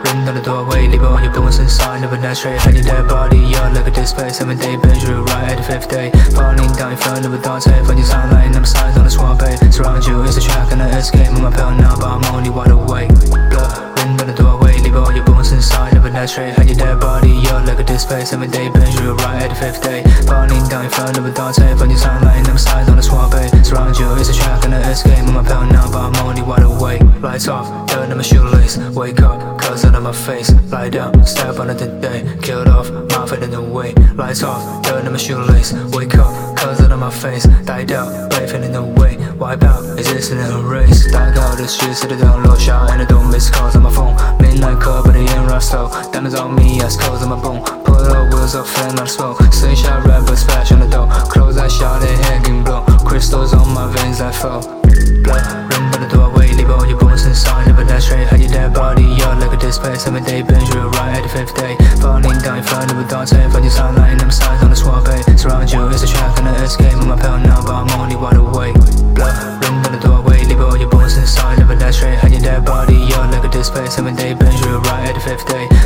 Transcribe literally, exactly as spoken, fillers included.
ring on the doorway, leave all your bones inside. Never that straight, had your dead body. You're like a display, seven day binge, real right at the fifth day. Falling down in front of a dawn tape. When you sunlight, I'm sides on the swamp bay. Surround you is a track and I escape. I'm a pill now, but I'm only wide awake. Blood, ring on the doorway, leave all your bones inside. Never that straight, had your dead body. You're like a display, seven day binge, real right at the fifth day. Falling down in front of a dawn tape. When you sunlight, I'm sides on the swamp bay. Surround you is a track and I escape. I'm a pill now, but I'm only wide awake. Lights off, turn on my shoelace. Wake up, cause out of my face. Lie down, step on it today. Killed off, mouth in the way. Lights off, turn on my shoelace. Wake up, cause out of my face. Died out, braving in the way. Wipe out, existing in a race. Dark out the streets to the down low. Shot and I don't miss calls on my phone. Midnight club, but it ain't rush slow. Diamonds on me, ice cold on my bone. Pull up wheels off, flame not smoke. Slingshot red, but splash on the door. Clothes I shot, they hanging blow. Crystals on my veins that flow. Blood, ring by the doorway, leave all your bones inside. Never that straight, had your dead body. You're like a display, seven day binge, real right at the fifth day. Falling down in front of a dawn tape. When you sunlight, I'm sides on the swamp bay. Surround you is a track and I escape. I'm a pill now, but I'm only wide awake. Blood, ring by the doorway, leave all your bones inside. Never that straight, had your dead body. You're like a display, seven day binge, real right at the fifth day.